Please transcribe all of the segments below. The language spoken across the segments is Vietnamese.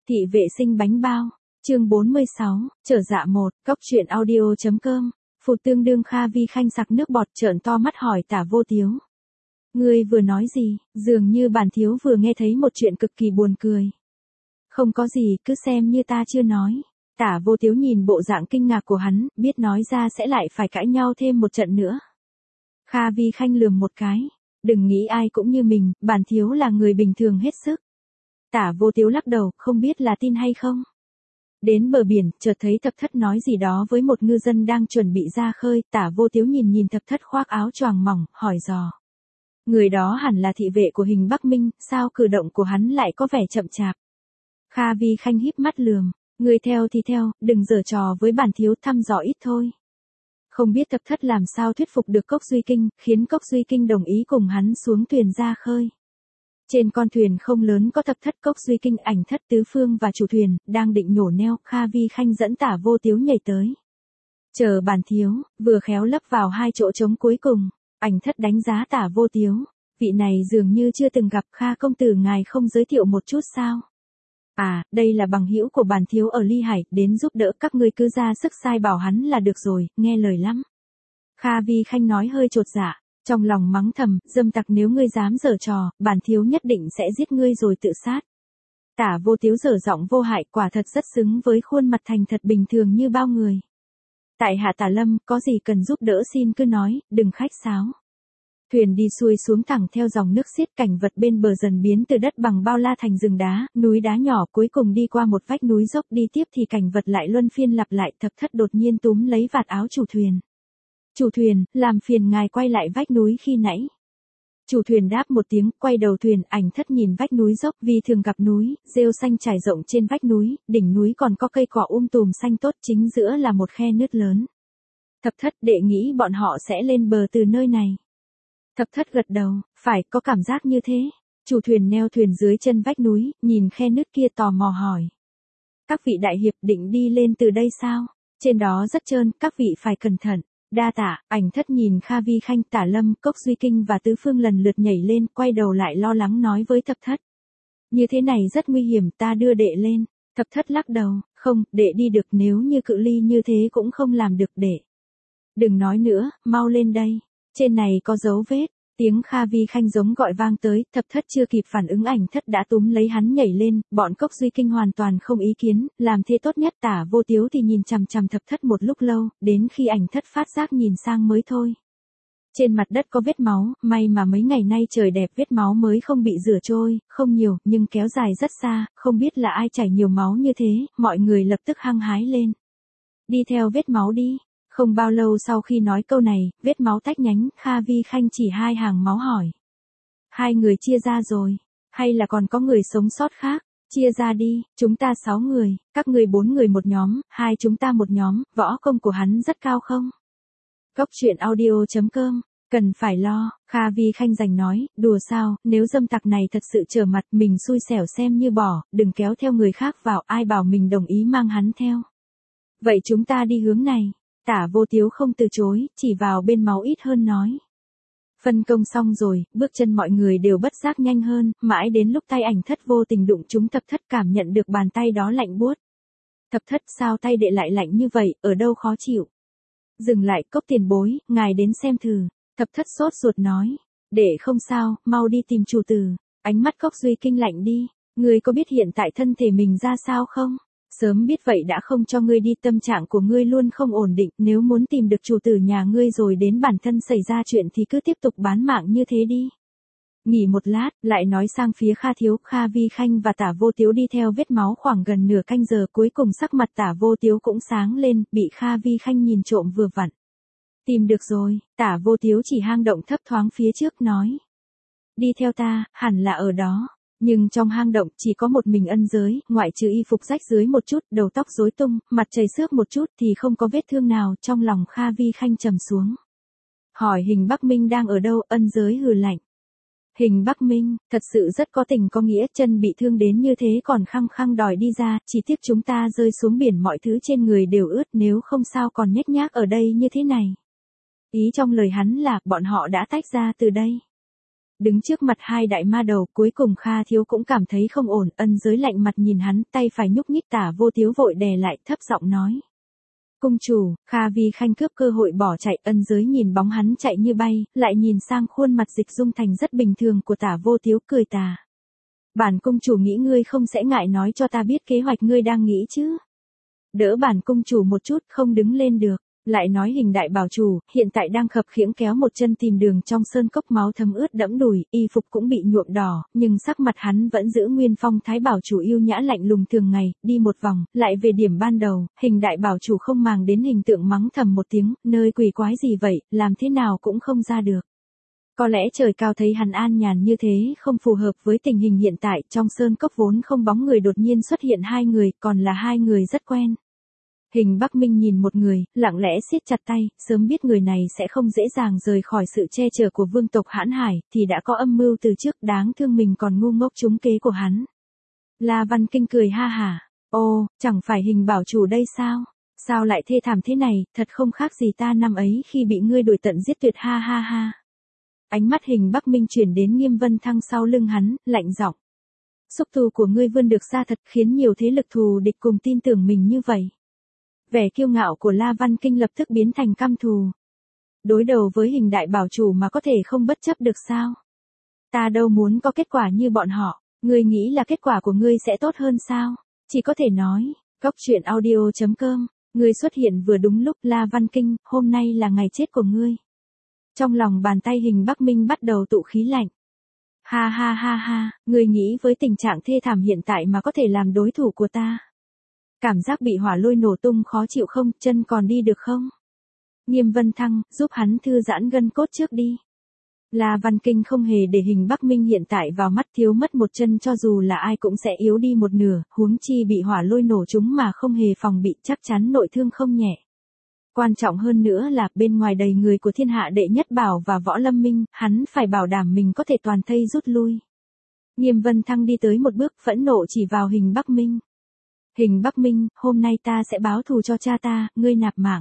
Thị vệ sinh bánh bao, chương 46, trở dạ 1, cóc truyện audio.com, phụt tương đương Kha Vi Khanh sặc nước bọt trợn to mắt hỏi Tả Vô Tiếu. Ngươi vừa nói gì, dường như bản thiếu vừa nghe thấy một chuyện cực kỳ buồn cười. Không có gì, cứ xem như ta chưa nói. Tả Vô Tiếu nhìn bộ dạng kinh ngạc của hắn, biết nói ra sẽ lại phải cãi nhau thêm một trận nữa. Kha Vi Khanh lườm một cái, đừng nghĩ ai cũng như mình, bản thiếu là người bình thường hết sức. Tả Vô Tiếu lắc đầu, không biết là tin hay không. Đến bờ biển, chợt thấy Thập Thất nói gì đó với một ngư dân đang chuẩn bị ra khơi, Tả Vô Tiếu nhìn Thập Thất khoác áo choàng mỏng, hỏi dò. Người đó hẳn là thị vệ của Hình Bắc Minh, sao cử động của hắn lại có vẻ chậm chạp. Kha Vi Khanh híp mắt lườm, người theo thì theo, đừng giở trò với bản thiếu, thăm dò ít thôi. Không biết Thập Thất làm sao thuyết phục được Cốc Duy Kinh, khiến Cốc Duy Kinh đồng ý cùng hắn xuống thuyền ra khơi. Trên con thuyền không lớn có Thập Thất, Cốc Duy Kinh, Ảnh Thất, Tứ Phương và chủ thuyền, đang định nhổ neo, Kha Vi Khanh dẫn Tả Vô Tiếu nhảy tới. Chờ bản thiếu, vừa khéo lấp vào hai chỗ trống cuối cùng. Ảnh Thất đánh giá Tả Vô Tiếu, vị này dường như chưa từng gặp, Kha công tử ngài không giới thiệu một chút sao? À, đây là bằng hữu của bản thiếu ở Ly Hải, đến giúp đỡ, các ngươi cứ ra sức sai bảo hắn là được rồi, nghe lời lắm. Kha Vi Khanh nói hơi chột dạ, trong lòng mắng thầm, dâm tặc, nếu ngươi dám giở trò, bản thiếu nhất định sẽ giết ngươi rồi tự sát. Tả Vô Tiếu dở giọng vô hại, quả thật rất xứng với khuôn mặt thành thật bình thường như bao người. Tại hạ Tả Lâm, có gì cần giúp đỡ xin cứ nói, đừng khách sáo. Thuyền đi xuôi xuống thẳng theo dòng nước xiết, cảnh vật bên bờ dần biến từ đất bằng bao la thành rừng đá, núi đá nhỏ, cuối cùng đi qua một vách núi dốc, đi tiếp thì cảnh vật lại luân phiên lặp lại. Thập Thất đột nhiên túm lấy vạt áo chủ thuyền. Chủ thuyền, làm phiền ngài quay lại vách núi khi nãy. Chủ thuyền đáp một tiếng, quay đầu thuyền. Ảnh Thất nhìn vách núi dốc, vì thường gặp núi, rêu xanh trải rộng trên vách núi, đỉnh núi còn có cây cỏ tùm xanh tốt, chính giữa là một khe nứt lớn. Thập Thất, đệ nghĩ bọn họ sẽ lên bờ từ nơi này. Thập Thất gật đầu, phải, có cảm giác như thế. Chủ thuyền neo thuyền dưới chân vách núi, nhìn khe nứt kia tò mò hỏi. Các vị đại hiệp định đi lên từ đây sao? Trên đó rất trơn, các vị phải cẩn thận. Đa tạ. Ảnh Thất nhìn Kha Vi Khanh, Tả Lâm, Cốc Duy Kinh và Tứ Phương lần lượt nhảy lên, quay đầu lại lo lắng nói với Thập Thất. Như thế này rất nguy hiểm, ta đưa đệ lên. Thập Thất lắc đầu, không, đệ đi được, nếu như cự ly như thế cũng không làm được đệ. Đừng nói nữa, mau lên đây. Trên này có dấu vết. Tiếng Kha Vi Khanh giống gọi vang tới, Thập Thất chưa kịp phản ứng, Ảnh Thất đã túm lấy hắn nhảy lên, bọn Cốc Duy Kinh hoàn toàn không ý kiến, làm thế tốt nhất. Tả Vô Tiếu thì nhìn chằm chằm Thập Thất một lúc lâu, đến khi Ảnh Thất phát giác nhìn sang mới thôi. Trên mặt đất có vết máu, may mà mấy ngày nay trời đẹp, vết máu mới không bị rửa trôi, không nhiều, nhưng kéo dài rất xa, không biết là ai chảy nhiều máu như thế, mọi người lập tức hăng hái lên. Đi theo vết máu đi. Không bao lâu sau khi nói câu này, vết máu tách nhánh, Kha Vi Khanh chỉ hai hàng máu hỏi. Hai người chia ra rồi, hay là còn có người sống sót khác? Chia ra đi, chúng ta 6 người, các ngươi 4 người một nhóm, hai chúng ta một nhóm, võ công của hắn rất cao không? Cóc truyện audio.com, cần phải lo. Kha Vi Khanh giành nói, đùa sao, nếu dâm tặc này thật sự trở mặt, mình xui xẻo xem như bỏ, đừng kéo theo người khác vào, ai bảo mình đồng ý mang hắn theo. Vậy chúng ta đi hướng này. Tả Vô Tiếu không từ chối, chỉ vào bên máu ít hơn nói. Phân công xong rồi, bước chân mọi người đều bất giác nhanh hơn, mãi đến lúc tay Ảnh Thất vô tình đụng trúng Thập Thất, cảm nhận được bàn tay đó lạnh buốt. Thập Thất, sao tay đệ lại lạnh như vậy, ở đâu khó chịu? Dừng lại, Cốc tiền bối, ngài đến xem thử. Thập Thất sốt ruột nói. Đệ không sao, mau đi tìm chủ tử. Ánh mắt Cốc Duy Kinh lạnh đi. Ngươi có biết hiện tại thân thể mình ra sao không? Sớm biết vậy đã không cho ngươi đi, tâm trạng của ngươi luôn không ổn định, nếu muốn tìm được chủ tử nhà ngươi rồi đến bản thân xảy ra chuyện thì cứ tiếp tục bán mạng như thế đi. Nghỉ một lát, lại nói sang phía Kha Thiếu. Kha Vi Khanh và Tả Vô Tiếu đi theo vết máu khoảng gần nửa canh giờ, cuối cùng sắc mặt Tả Vô Tiếu cũng sáng lên, bị Kha Vi Khanh nhìn trộm vừa vặn. Tìm được rồi. Tả Vô Tiếu chỉ hang động thấp thoáng phía trước nói. Đi theo ta, hẳn là ở đó. Nhưng trong hang động chỉ có một mình ân giới, ngoại trừ y phục rách dưới một chút, đầu tóc rối tung, mặt chảy xước một chút thì không có vết thương nào. Trong lòng Kha Vi Khanh trầm xuống. Hỏi Hình Bắc Minh đang ở đâu? Ân giới hừ lạnh. Hình Bắc Minh, thật sự rất có tình có nghĩa, chân bị thương đến như thế còn khăng khăng đòi đi ra, chỉ tiếc chúng ta rơi xuống biển mọi thứ trên người đều ướt, nếu không sao còn nhếch nhác ở đây như thế này. Ý trong lời hắn là, bọn họ đã tách ra từ đây. Đứng trước mặt hai đại ma đầu, cuối cùng Kha Thiếu cũng cảm thấy không ổn, Ân Giới lạnh mặt nhìn hắn, tay phải nhúc nhích, Tả Vô Tiếu vội đè lại, thấp giọng nói. Cung chủ, Kha Vi Khanh cướp cơ hội bỏ chạy, Ân Giới nhìn bóng hắn chạy như bay, lại nhìn sang khuôn mặt Dịch Dung Thành rất bình thường của Tả Vô Tiếu, cười tà. Bản cung chủ nghĩ ngươi không sẽ ngại nói cho ta biết kế hoạch ngươi đang nghĩ chứ. Đỡ bản cung chủ một chút, không đứng lên được. Lại nói Hình đại bảo chủ, hiện tại đang khập khiễng kéo một chân tìm đường trong sơn cốc, máu thấm ướt đẫm đùi, y phục cũng bị nhuộm đỏ, nhưng sắc mặt hắn vẫn giữ nguyên phong thái bảo chủ yêu nhã lạnh lùng thường ngày, đi một vòng, lại về điểm ban đầu, Hình đại bảo chủ không màng đến hình tượng mắng thầm một tiếng, nơi quỷ quái gì vậy, làm thế nào cũng không ra được. Có lẽ trời cao thấy hắn an nhàn như thế không phù hợp với tình hình hiện tại, trong sơn cốc vốn không bóng người đột nhiên xuất hiện hai người, còn là hai người rất quen. Hình Bắc Minh nhìn một người, lặng lẽ siết chặt tay, sớm biết người này sẽ không dễ dàng rời khỏi sự che chở của vương tộc Hãn Hải, thì đã có âm mưu từ trước, đáng thương mình còn ngu ngốc trúng kế của hắn. La Văn Kinh cười ha hả, ô, chẳng phải Hình bảo chủ đây sao? Sao lại thê thảm thế này, thật không khác gì ta năm ấy khi bị ngươi đuổi tận giết tuyệt, ha ha ha. Ánh mắt Hình Bắc Minh chuyển đến Nghiêm Vân Thăng sau lưng hắn, lạnh giọng. Xúc tu của ngươi vươn được xa thật, khiến nhiều thế lực thù địch cùng tin tưởng mình như vậy. Vẻ kiêu ngạo của La Văn Kinh lập tức biến thành căm thù. Đối đầu với Hình đại bảo chủ mà có thể không bất chấp được sao? Ta đâu muốn có kết quả như bọn họ, ngươi nghĩ là kết quả của ngươi sẽ tốt hơn sao? Chỉ có thể nói, goctruyện.audio.com, ngươi xuất hiện vừa đúng lúc. La Văn Kinh, hôm nay là ngày chết của ngươi. Trong lòng bàn tay Hình Bắc Minh bắt đầu tụ khí lạnh. Ha ha ha ha, ngươi nghĩ với tình trạng thê thảm hiện tại mà có thể làm đối thủ của ta? Cảm giác bị hỏa lôi nổ tung khó chịu không, chân còn đi được không? Nghiêm Vân Thăng, giúp hắn thư giãn gân cốt trước đi. La Văn Kinh không hề để Hình Bắc Minh hiện tại vào mắt, thiếu mất một chân cho dù là ai cũng sẽ yếu đi một nửa, huống chi bị hỏa lôi nổ chúng mà không hề phòng bị, chắc chắn nội thương không nhẹ. Quan trọng hơn nữa là bên ngoài đầy người của thiên hạ đệ nhất bảo và võ lâm minh, hắn phải bảo đảm mình có thể toàn thây rút lui. Nghiêm Vân Thăng đi tới một bước, phẫn nộ chỉ vào Hình Bắc Minh. Hình Bắc Minh, hôm nay ta sẽ báo thù cho cha ta, ngươi nạp mạng.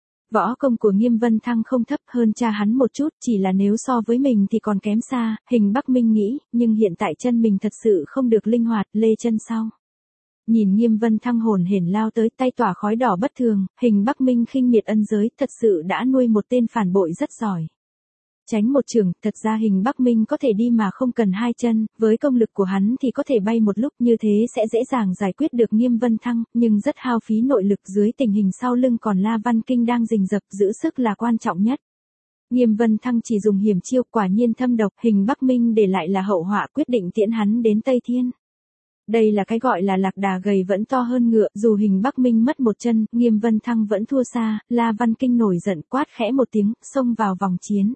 Võ công của Nghiêm Vân Thăng không thấp hơn cha hắn một chút, chỉ là nếu so với mình thì còn kém xa, Hình Bắc Minh nghĩ, nhưng hiện tại chân mình thật sự không được linh hoạt, lê chân sau. Nhìn Nghiêm Vân Thăng hồn hển lao tới, tay tỏa khói đỏ bất thường, Hình Bắc Minh khinh miệt Ân Giới, thật sự đã nuôi một tên phản bội rất giỏi. Tránh một trường, thật ra Hình Bắc Minh có thể đi mà không cần hai chân, với công lực của hắn thì có thể bay một lúc, như thế sẽ dễ dàng giải quyết được Nghiêm Vân Thăng, nhưng rất hao phí nội lực dưới tình hình sau lưng còn La Văn Kinh đang rình rập, giữ sức là quan trọng nhất. Nghiêm Vân Thăng chỉ dùng hiểm chiêu, quả nhiên thâm độc, Hình Bắc Minh để lại là hậu họa, quyết định tiễn hắn đến Tây Thiên. Đây là cái gọi là lạc đà gầy vẫn to hơn ngựa, dù Hình Bắc Minh mất một chân, Nghiêm Vân Thăng vẫn thua xa, La Văn Kinh nổi giận quát khẽ một tiếng, xông vào vòng chiến.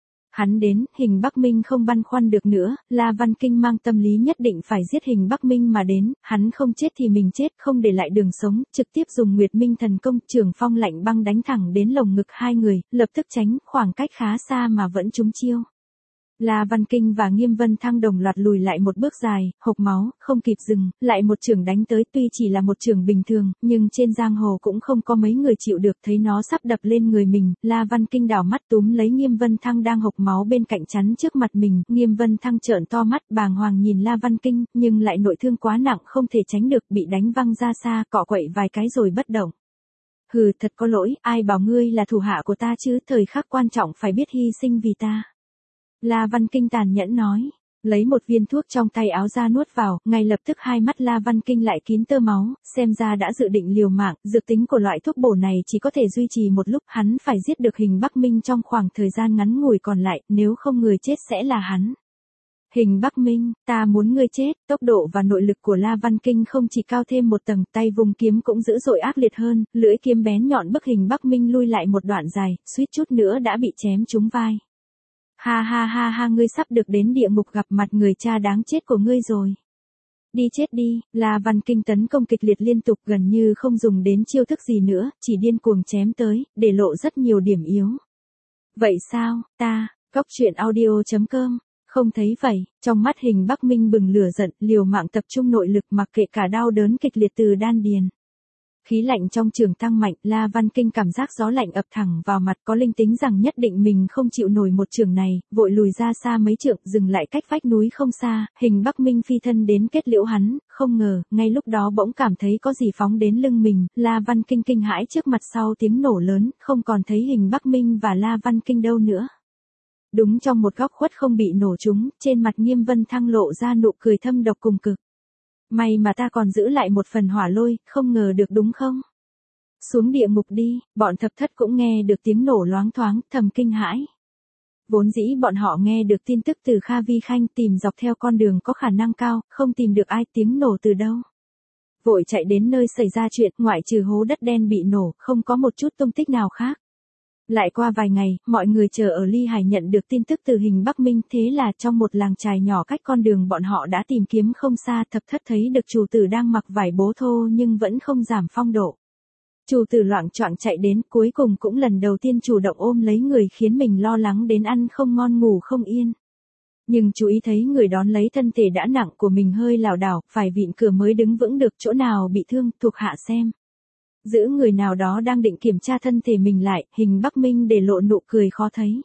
Hắn đến, Hình Bắc Minh không băn khoăn được nữa, La Văn Kinh mang tâm lý nhất định phải giết Hình Bắc Minh mà đến, hắn không chết thì mình chết, không để lại đường sống, trực tiếp dùng Nguyệt Minh thần công, trường phong lạnh băng đánh thẳng đến lồng ngực hai người, lập tức tránh, khoảng cách khá xa mà vẫn trúng chiêu. La Văn Kinh và Nghiêm Vân Thăng đồng loạt lùi lại một bước dài, hộc máu, không kịp dừng, lại một chưởng đánh tới, tuy chỉ là một chưởng bình thường, nhưng trên giang hồ cũng không có mấy người chịu được, thấy nó sắp đập lên người mình, La Văn Kinh đảo mắt túm lấy Nghiêm Vân Thăng đang hộc máu bên cạnh chắn trước mặt mình, Nghiêm Vân Thăng trợn to mắt, bàng hoàng nhìn La Văn Kinh, nhưng lại nội thương quá nặng không thể tránh được, bị đánh văng ra xa, cọ quậy vài cái rồi bất động. Hừ, thật có lỗi, ai bảo ngươi là thủ hạ của ta chứ, thời khắc quan trọng phải biết hy sinh vì ta. La Văn Kinh tàn nhẫn nói, lấy một viên thuốc trong tay áo ra nuốt vào, ngay lập tức hai mắt La Văn Kinh lại kín tơ máu, xem ra đã dự định liều mạng, dược tính của loại thuốc bổ này chỉ có thể duy trì một lúc, hắn phải giết được Hình Bắc Minh trong khoảng thời gian ngắn ngủi còn lại, nếu không người chết sẽ là hắn. Hình Bắc Minh, ta muốn ngươi chết, tốc độ và nội lực của La Văn Kinh không chỉ cao thêm một tầng, tay vùng kiếm cũng dữ dội ác liệt hơn, lưỡi kiếm bén nhọn bức Hình Bắc Minh lui lại một đoạn dài, suýt chút nữa đã bị chém trúng vai. Ha ha ha ha, ngươi sắp được đến địa ngục gặp mặt người cha đáng chết của ngươi rồi. Đi chết đi, La Văn Kinh tấn công kịch liệt liên tục, gần như không dùng đến chiêu thức gì nữa, chỉ điên cuồng chém tới, để lộ rất nhiều điểm yếu. Vậy sao, ta, goctruyện.audio.com, không thấy vậy, trong mắt Hình Bắc Minh bừng lửa giận, liều mạng tập trung nội lực mặc kệ cả đau đớn kịch liệt từ đan điền. Khí lạnh trong trường tăng mạnh, La Văn Kinh cảm giác gió lạnh ập thẳng vào mặt, có linh tính rằng nhất định mình không chịu nổi một trường này, vội lùi ra xa mấy trượng, dừng lại cách vách núi không xa, Hình Bắc Minh phi thân đến kết liễu hắn, không ngờ, ngay lúc đó bỗng cảm thấy có gì phóng đến lưng mình, La Văn Kinh kinh hãi trước mặt sau tiếng nổ lớn, không còn thấy Hình Bắc Minh và La Văn Kinh đâu nữa. Đúng trong một góc khuất không bị nổ trúng, trên mặt Nghiêm Vân Thăng lộ ra nụ cười thâm độc cùng cực. May mà ta còn giữ lại một phần hỏa lôi, không ngờ được đúng không? Xuống địa ngục đi, bọn Thập Thất cũng nghe được tiếng nổ loáng thoáng, thầm kinh hãi. Vốn dĩ bọn họ nghe được tin tức từ Kha Vi Khanh, tìm dọc theo con đường có khả năng cao, không tìm được ai, tiếng nổ từ đâu. Vội chạy đến nơi xảy ra chuyện, ngoại trừ hố đất đen bị nổ, không có một chút tung tích nào khác. Lại qua vài ngày, mọi người chờ ở Ly Hải nhận được tin tức từ Hình Bắc Minh, thế là trong một làng chài nhỏ cách con đường bọn họ đã tìm kiếm không xa, Thập Thất thấy được chủ tử đang mặc vải bố thô nhưng vẫn không giảm phong độ. Chủ tử loạng choạng chạy đến, cuối cùng cũng lần đầu tiên chủ động ôm lấy người, khiến mình lo lắng đến ăn không ngon ngủ không yên. Nhưng chú ý thấy người đón lấy thân thể đã nặng của mình hơi lảo đảo, phải vịn cửa mới đứng vững được, chỗ nào bị thương, thuộc hạ xem. Giữ người nào đó đang định kiểm tra thân thể mình lại, Hình Bắc Minh để lộ nụ cười khó thấy.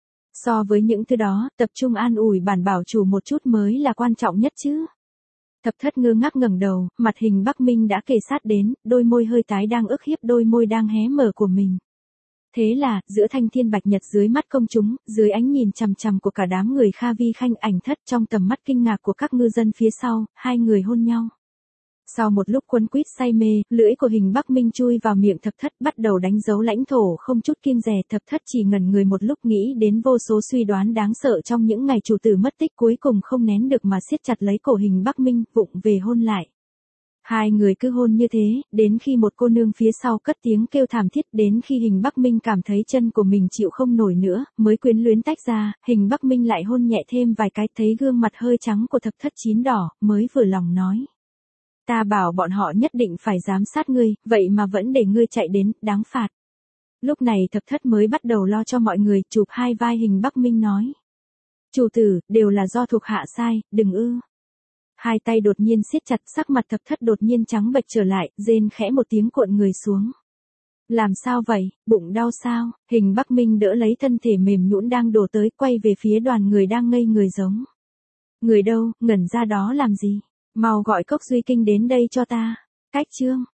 So với những thứ đó, tập trung an ủi bản bảo chủ một chút mới là quan trọng nhất chứ. Thập Thất ngơ ngác ngẩng đầu, mặt Hình Bắc Minh đã kề sát đến, đôi môi hơi tái đang ức hiếp đôi môi đang hé mở của mình. Thế là, giữa thanh thiên bạch nhật dưới mắt công chúng, dưới ánh nhìn chằm chằm của cả đám người Kha Vi Khanh, Ảnh Thất, trong tầm mắt kinh ngạc của các ngư dân phía sau, hai người hôn nhau. Sau một lúc quấn quýt say mê, lưỡi của Hình Bắc Minh chui vào miệng Thập Thất, bắt đầu đánh dấu lãnh thổ không chút kiêng dè. Thập Thất chỉ ngẩn người một lúc, nghĩ đến vô số suy đoán đáng sợ trong những ngày chủ tử mất tích, cuối cùng không nén được mà siết chặt lấy cổ Hình Bắc Minh, vụng về hôn lại. Hai người cứ hôn như thế, đến khi một cô nương phía sau cất tiếng kêu thảm thiết, đến khi Hình Bắc Minh cảm thấy chân của mình chịu không nổi nữa, mới quyến luyến tách ra, Hình Bắc Minh lại hôn nhẹ thêm vài cái, thấy gương mặt hơi trắng của Thập Thất chín đỏ, mới vừa lòng nói. Ta bảo bọn họ nhất định phải giám sát ngươi, vậy mà vẫn để ngươi chạy đến, đáng phạt. Lúc này Thập Thất mới bắt đầu lo cho mọi người, chụp hai vai Hình Bắc Minh nói. Chủ tử, đều là do thuộc hạ sai, đừng ư. Hai tay đột nhiên siết chặt, sắc mặt Thập Thất đột nhiên trắng bệch trở lại, rên khẽ một tiếng cuộn người xuống. Làm sao vậy, bụng đau sao? Hình Bắc Minh đỡ lấy thân thể mềm nhũn đang đổ tới, quay về phía đoàn người đang ngây người giống. Người đâu, ngẩn ra đó làm gì? Mau gọi Cốc Duy Kinh đến đây cho ta. Cách chương.